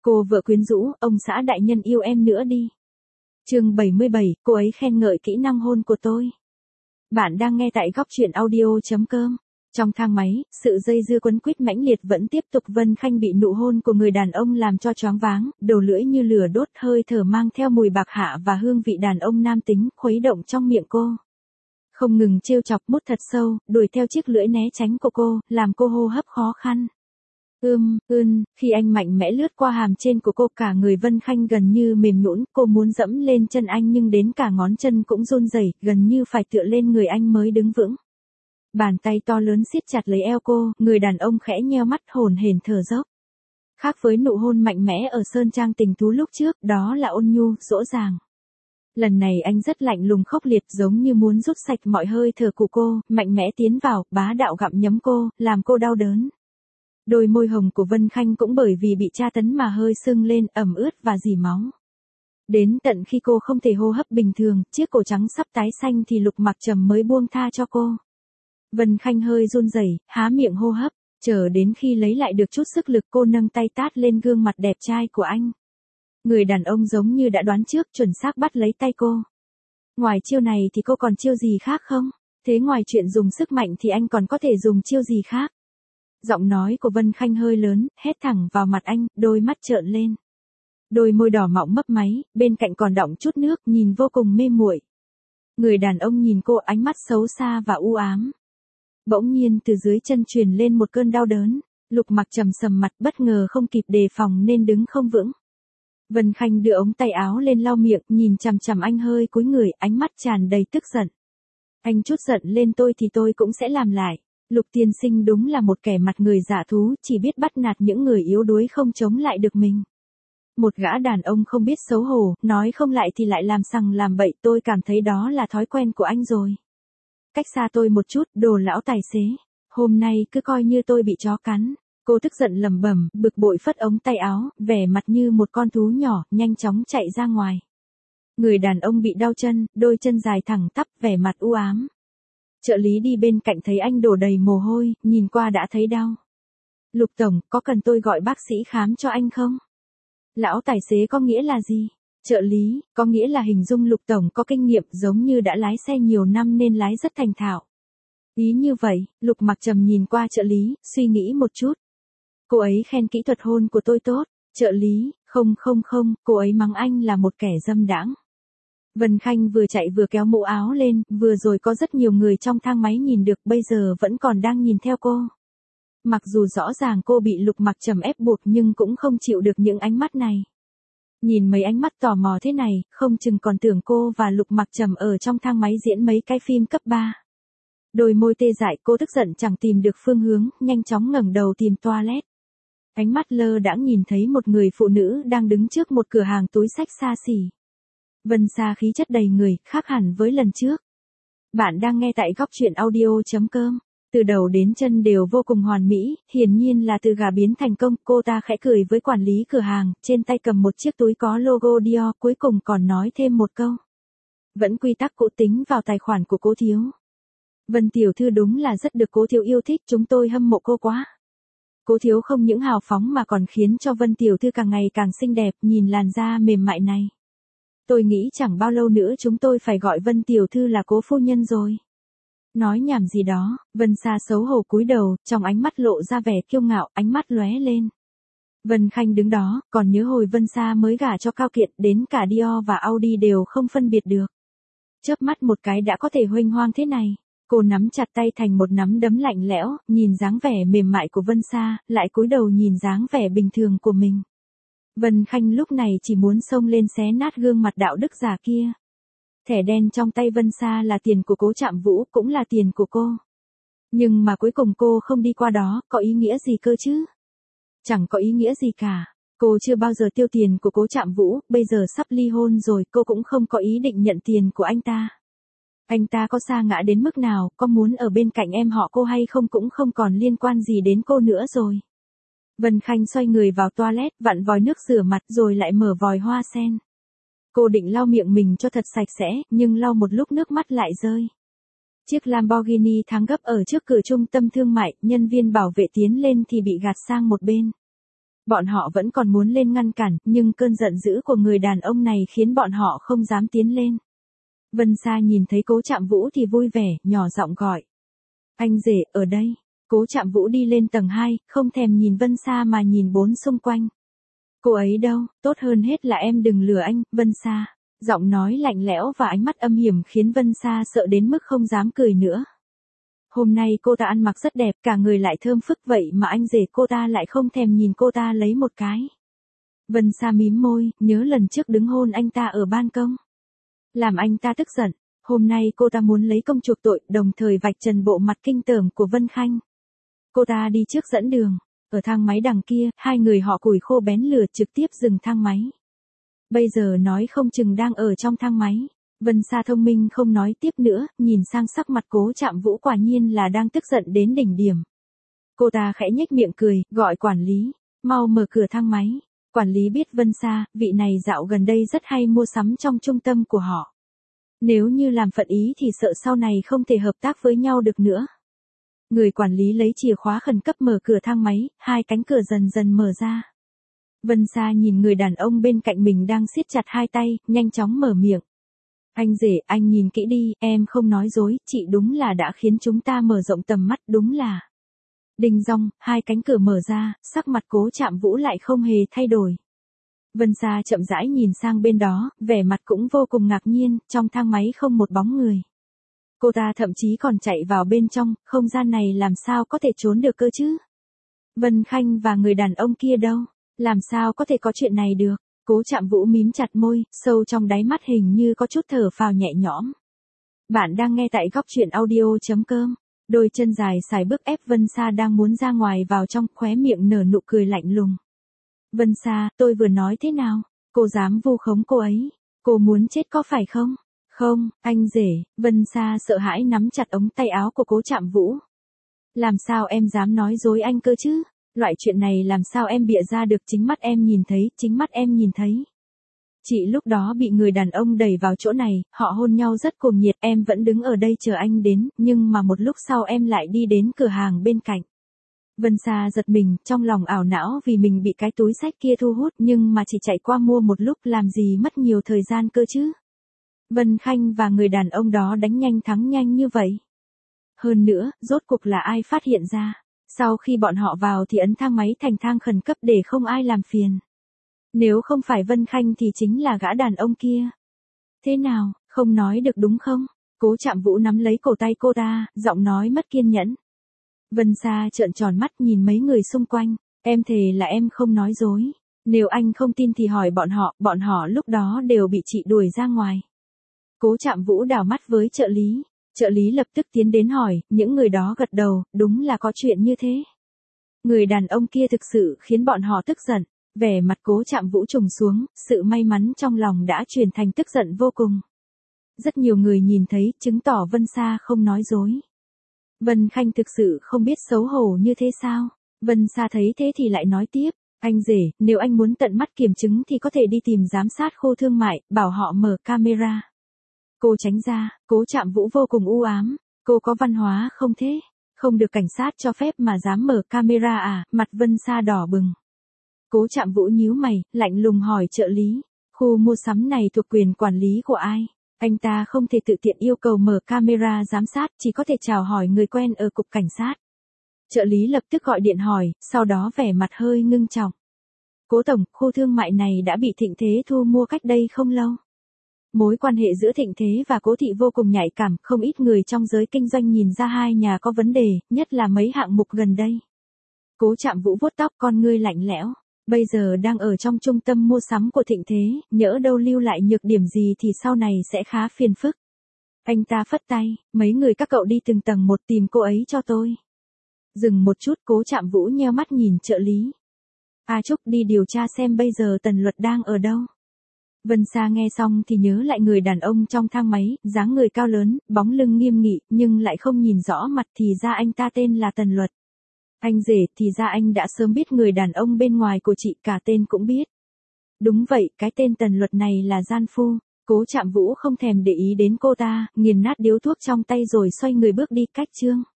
Cô vợ quyến rũ, ông xã đại nhân yêu em nữa đi. Chương 77, cô ấy khen ngợi kỹ năng hôn của tôi. Bạn đang nghe tại góc truyện audio.com. Trong thang máy, sự dây dưa quấn quýt mãnh liệt vẫn tiếp tục. Vân Khanh bị nụ hôn của người đàn ông làm cho choáng váng, đầu lưỡi như lửa đốt, hơi thở mang theo mùi bạc hạ và hương vị đàn ông nam tính khuấy động trong miệng cô. Không ngừng trêu chọc, mút thật sâu, đuổi theo chiếc lưỡi né tránh của cô, làm cô hô hấp khó khăn. Khi anh mạnh mẽ lướt qua hàm trên của cô, cả người Vân Khanh gần như mềm nhũn, cô muốn dẫm lên chân anh nhưng đến cả ngón chân cũng run rẩy, gần như phải tựa lên người anh mới đứng vững. Bàn tay to lớn siết chặt lấy eo cô, người đàn ông khẽ nheo mắt hổn hển thở dốc. Khác với nụ hôn mạnh mẽ ở sơn trang tình thú lúc trước, đó là ôn nhu, dỗ dàng. Lần này anh rất lạnh lùng khốc liệt, giống như muốn rút sạch mọi hơi thở của cô, mạnh mẽ tiến vào, bá đạo gặm nhấm cô, làm cô đau đớn. Đôi môi hồng của Vân Khanh cũng bởi vì bị tra tấn mà hơi sưng lên, ẩm ướt và rỉ máu. Đến tận khi cô không thể hô hấp bình thường, chiếc cổ trắng sắp tái xanh thì Lục Mặc Trầm mới buông tha cho cô. Vân Khanh hơi run rẩy, há miệng hô hấp, chờ đến khi lấy lại được chút sức lực cô nâng tay tát lên gương mặt đẹp trai của anh. Người đàn ông giống như đã đoán trước, chuẩn xác bắt lấy tay cô. Ngoài chiêu này thì cô còn chiêu gì khác không? Thế ngoài chuyện dùng sức mạnh thì anh còn có thể dùng chiêu gì khác? Giọng nói của Vân Khanh hơi lớn, hét thẳng vào mặt anh, đôi mắt trợn lên. Đôi môi đỏ mọng mấp máy, bên cạnh còn đọng chút nước, nhìn vô cùng mê muội. Người đàn ông nhìn cô, ánh mắt xấu xa và u ám. Bỗng nhiên từ dưới chân truyền lên một cơn đau đớn, Lục Mặc Trầm sầm mặt, bất ngờ không kịp đề phòng nên đứng không vững. Vân Khanh đưa ống tay áo lên lau miệng, nhìn chằm chằm anh hơi cúi người, ánh mắt tràn đầy tức giận. Anh chút giận lên tôi thì tôi cũng sẽ làm lại. Lục tiên sinh đúng là một kẻ mặt người dạ thú, chỉ biết bắt nạt những người yếu đuối không chống lại được mình. Một gã đàn ông không biết xấu hổ, nói không lại thì lại làm sằng làm bậy, tôi cảm thấy đó là thói quen của anh rồi. Cách xa tôi một chút, đồ lão tài xế. Hôm nay cứ coi như tôi bị chó cắn. Cô tức giận lẩm bẩm, bực bội phất ống tay áo, vẻ mặt như một con thú nhỏ, nhanh chóng chạy ra ngoài. Người đàn ông bị đau chân, đôi chân dài thẳng tắp, vẻ mặt u ám. Trợ lý đi bên cạnh thấy anh đổ đầy mồ hôi, nhìn qua đã thấy đau. Lục tổng, có cần tôi gọi bác sĩ khám cho anh không? Lão tài xế có nghĩa là gì? Trợ lý, có nghĩa là hình dung Lục tổng có kinh nghiệm, giống như đã lái xe nhiều năm nên lái rất thành thạo. Ý như vậy, Lục Mặc Trầm nhìn qua trợ lý, suy nghĩ một chút. Cô ấy khen kỹ thuật hôn của tôi tốt. Trợ lý, không, cô ấy mắng anh là một kẻ dâm đãng. Vân Khanh vừa chạy vừa kéo mũ áo lên, vừa rồi có rất nhiều người trong thang máy nhìn được, bây giờ vẫn còn đang nhìn theo cô. Mặc dù rõ ràng cô bị Lục Mặc Trầm ép buộc nhưng cũng không chịu được những ánh mắt này. Nhìn mấy ánh mắt tò mò thế này, không chừng còn tưởng cô và Lục Mặc Trầm ở trong thang máy diễn mấy cái phim cấp 3. Đôi môi tê dại, cô tức giận chẳng tìm được phương hướng, nhanh chóng ngẩng đầu tìm toilet. Ánh mắt lơ đãng nhìn thấy một người phụ nữ đang đứng trước một cửa hàng túi xách xa xỉ. Vân Sa khí chất đầy người, khác hẳn với lần trước. Bạn đang nghe tại góc truyện audio.com. Từ đầu đến chân đều vô cùng hoàn mỹ, hiển nhiên là từ gà biến thành công. Cô ta khẽ cười với quản lý cửa hàng, trên tay cầm một chiếc túi có logo Dior, cuối cùng còn nói thêm một câu. Vẫn quy tắc cũ tính vào tài khoản của Cố thiếu. Vân tiểu thư đúng là rất được Cố thiếu yêu thích, chúng tôi hâm mộ cô quá. Cố thiếu không những hào phóng mà còn khiến cho Vân tiểu thư càng ngày càng xinh đẹp, nhìn làn da mềm mại này. Tôi nghĩ chẳng bao lâu nữa chúng tôi phải gọi Vân tiểu thư là Cố phu nhân rồi. Nói nhảm gì đó, Vân Sa xấu hổ cúi đầu, trong ánh mắt lộ ra vẻ kiêu ngạo, ánh mắt lóe lên. Vân Khanh đứng đó, còn nhớ hồi Vân Sa mới gả cho Cao Kiệt, đến cả Dior và Audi đều không phân biệt được. Chớp mắt một cái đã có thể huênh hoang thế này. Cô nắm chặt tay thành một nắm đấm lạnh lẽo, nhìn dáng vẻ mềm mại của Vân Sa, lại cúi đầu nhìn dáng vẻ bình thường của mình. Vân Khanh lúc này chỉ muốn xông lên xé nát gương mặt đạo đức giả kia. Thẻ đen trong tay Vân Sa là tiền của Cố Trạm Vũ, cũng là tiền của cô. Nhưng mà cuối cùng cô không đi qua đó, có ý nghĩa gì cơ chứ? Chẳng có ý nghĩa gì cả. Cô chưa bao giờ tiêu tiền của Cố Trạm Vũ, bây giờ sắp ly hôn rồi, cô cũng không có ý định nhận tiền của anh ta. Anh ta có sa ngã đến mức nào, có muốn ở bên cạnh em họ cô hay không cũng không còn liên quan gì đến cô nữa rồi. Vân Khanh xoay người vào toilet, vặn vòi nước rửa mặt rồi lại mở vòi hoa sen. Cô định lau miệng mình cho thật sạch sẽ, nhưng lau một lúc nước mắt lại rơi. Chiếc Lamborghini thắng gấp ở trước cửa trung tâm thương mại, nhân viên bảo vệ tiến lên thì bị gạt sang một bên. Bọn họ vẫn còn muốn lên ngăn cản, nhưng cơn giận dữ của người đàn ông này khiến bọn họ không dám tiến lên. Vân Sa nhìn thấy Cố Trạm Vũ thì vui vẻ, nhỏ giọng gọi. Anh rể, ở đây. Cố Trạm Vũ đi lên tầng 2, không thèm nhìn Vân Sa mà nhìn bốn xung quanh. Cô ấy đâu, tốt hơn hết là em đừng lừa anh, Vân Sa. Giọng nói lạnh lẽo và ánh mắt âm hiểm khiến Vân Sa sợ đến mức không dám cười nữa. Hôm nay cô ta ăn mặc rất đẹp, cả người lại thơm phức vậy mà anh rể cô ta lại không thèm nhìn cô ta lấy một cái. Vân Sa mím môi, nhớ lần trước đứng hôn anh ta ở ban công. Làm anh ta tức giận, hôm nay cô ta muốn lấy công chuộc tội, đồng thời vạch trần bộ mặt kinh tởm của Vân Khanh. Cô ta đi trước dẫn đường, ở thang máy đằng kia, hai người họ củi khô bén lửa trực tiếp dừng thang máy. Bây giờ nói không chừng đang ở trong thang máy. Vân Sa thông minh không nói tiếp nữa, nhìn sang sắc mặt Cố Trạm Vũ quả nhiên là đang tức giận đến đỉnh điểm. Cô ta khẽ nhếch miệng cười, gọi quản lý, mau mở cửa thang máy. Quản lý biết Vân Sa, vị này dạo gần đây rất hay mua sắm trong trung tâm của họ. Nếu như làm phận ý thì sợ sau này không thể hợp tác với nhau được nữa. Người quản lý lấy chìa khóa khẩn cấp mở cửa thang máy, hai cánh cửa dần dần mở ra. Vân Sa nhìn người đàn ông bên cạnh mình đang siết chặt hai tay, nhanh chóng mở miệng. Anh rể, anh nhìn kỹ đi, em không nói dối, chị đúng là đã khiến chúng ta mở rộng tầm mắt, đúng là. Đinh dong, hai cánh cửa mở ra, sắc mặt Cố Trạm Vũ lại không hề thay đổi. Vân Sa chậm rãi nhìn sang bên đó, vẻ mặt cũng vô cùng ngạc nhiên, trong thang máy không một bóng người. Cô ta thậm chí còn chạy vào bên trong, không gian này làm sao có thể trốn được cơ chứ? Vân Khanh và người đàn ông kia đâu? Làm sao có thể có chuyện này được? Cố Trạm Vũ mím chặt môi, sâu trong đáy mắt hình như có chút thở phào nhẹ nhõm. Bạn đang nghe tại góc truyện audio.com. Đôi chân dài xài bước ép Vân Sa đang muốn ra ngoài vào trong, khóe miệng nở nụ cười lạnh lùng. Vân Sa, tôi vừa nói thế nào? Cô dám vu khống cô ấy? Cô muốn chết có phải không? Không, anh rể. Vân Sa sợ hãi nắm chặt ống tay áo của Cố Trạm Vũ. Làm sao em dám nói dối anh cơ chứ? Loại chuyện này làm sao em bịa ra được, chính mắt em nhìn thấy, chính mắt em nhìn thấy. Chị lúc đó bị người đàn ông đẩy vào chỗ này, họ hôn nhau rất cuồng nhiệt, em vẫn đứng ở đây chờ anh đến, nhưng mà một lúc sau em lại đi đến cửa hàng bên cạnh. Vân Sa giật mình, trong lòng ảo não vì mình bị cái túi xách kia thu hút, nhưng mà chỉ chạy qua mua một lúc làm gì mất nhiều thời gian cơ chứ. Vân Khanh và người đàn ông đó đánh nhanh thắng nhanh như vậy. Hơn nữa, rốt cuộc là ai phát hiện ra. Sau khi bọn họ vào thì ấn thang máy thành thang khẩn cấp để không ai làm phiền. Nếu không phải Vân Khanh thì chính là gã đàn ông kia. Thế nào, không nói được đúng không? Cố Trạm Vũ nắm lấy cổ tay cô ta, giọng nói mất kiên nhẫn. Vân Sa trợn tròn mắt nhìn mấy người xung quanh. Em thề là em không nói dối. Nếu anh không tin thì hỏi bọn họ lúc đó đều bị chị đuổi ra ngoài. Cố Trạm Vũ đảo mắt với trợ lý. Trợ lý lập tức tiến đến hỏi, những người đó gật đầu, đúng là có chuyện như thế. Người đàn ông kia thực sự khiến bọn họ tức giận, vẻ mặt Cố Trạm Vũ trùng xuống, sự may mắn trong lòng đã chuyển thành tức giận vô cùng. Rất nhiều người nhìn thấy, chứng tỏ Vân Sa không nói dối. Vân Khanh thực sự không biết xấu hổ như thế sao? Vân Sa thấy thế thì lại nói tiếp, anh rể, nếu anh muốn tận mắt kiểm chứng thì có thể đi tìm giám sát khu thương mại, bảo họ mở camera. Cô tránh ra, Cố Trạm Vũ vô cùng u ám, cô có văn hóa không thế? Không được cảnh sát cho phép mà dám mở camera à? Mặt Vân Sa đỏ bừng. Cố Trạm Vũ nhíu mày, lạnh lùng hỏi trợ lý, khu mua sắm này thuộc quyền quản lý của ai? Anh ta không thể tự tiện yêu cầu mở camera giám sát, chỉ có thể chào hỏi người quen ở cục cảnh sát. Trợ lý lập tức gọi điện hỏi, sau đó vẻ mặt hơi ngưng trọng. Cố tổng, khu thương mại này đã bị Thịnh Thế thu mua cách đây không lâu. Mối quan hệ giữa Thịnh Thế và Cố thị vô cùng nhạy cảm, không ít người trong giới kinh doanh nhìn ra hai nhà có vấn đề, nhất là mấy hạng mục gần đây. Cố Trạm Vũ vuốt tóc, con ngươi lạnh lẽo. Bây giờ đang ở trong trung tâm mua sắm của Thịnh Thế, nhỡ đâu lưu lại nhược điểm gì thì sau này sẽ khá phiền phức. Anh ta phất tay, mấy người các cậu đi từng tầng một tìm cô ấy cho tôi. Dừng một chút, Cố Trạm Vũ nheo mắt nhìn trợ lý. A Trúc đi điều tra xem bây giờ Tần Luật đang ở đâu. Vân Sa nghe xong thì nhớ lại người đàn ông trong thang máy, dáng người cao lớn, bóng lưng nghiêm nghị, nhưng lại không nhìn rõ mặt, thì ra anh ta tên là Tần Luật. Anh rể, thì ra anh đã sớm biết người đàn ông bên ngoài của chị, cả tên cũng biết. Đúng vậy, cái tên Tần Luật này là gian phu. Cố Trạm Vũ không thèm để ý đến cô ta, nghiền nát điếu thuốc trong tay rồi xoay người bước đi cách chương.